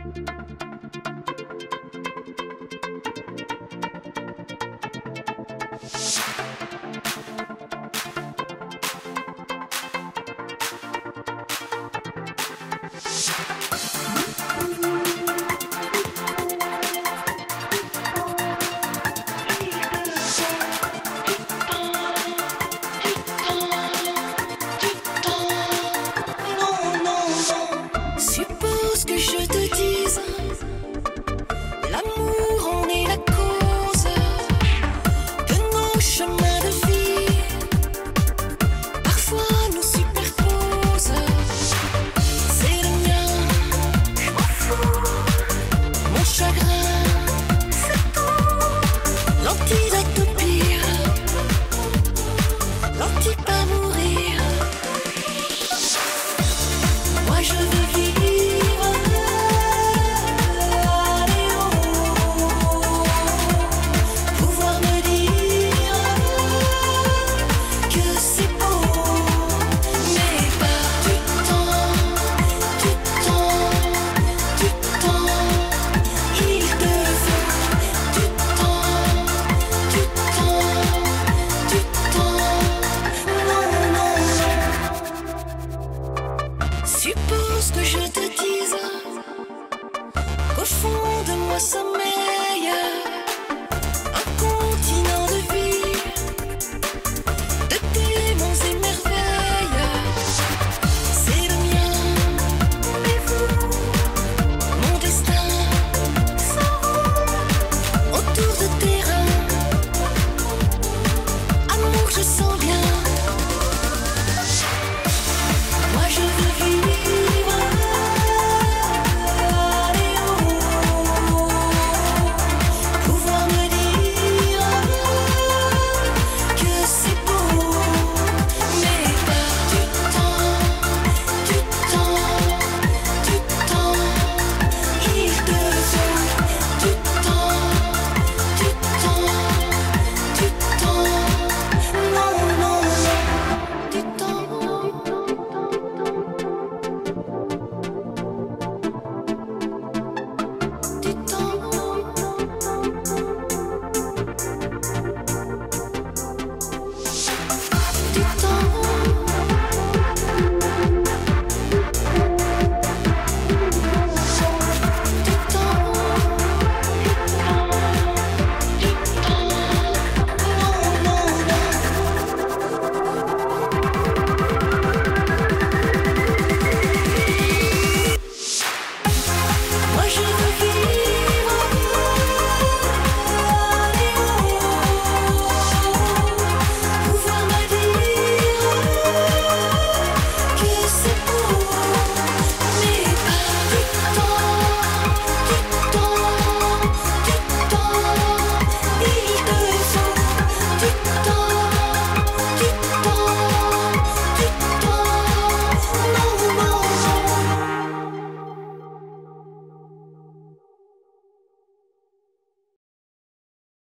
Suppose que je te dise, l'amour en est la cause de nos chemins de vie. Parfois nous superposent. C'est le mien, je m'en fous. Mon chagrin, c'est tout. L'antidote au pire, l'antidote à mourir. Moi je veux vivre, allez oh, pouvoir me dire que c'est beau, mais pas du temps, il te faut du temps, non. Suppose que je te dise qu'au fond de moi sommeille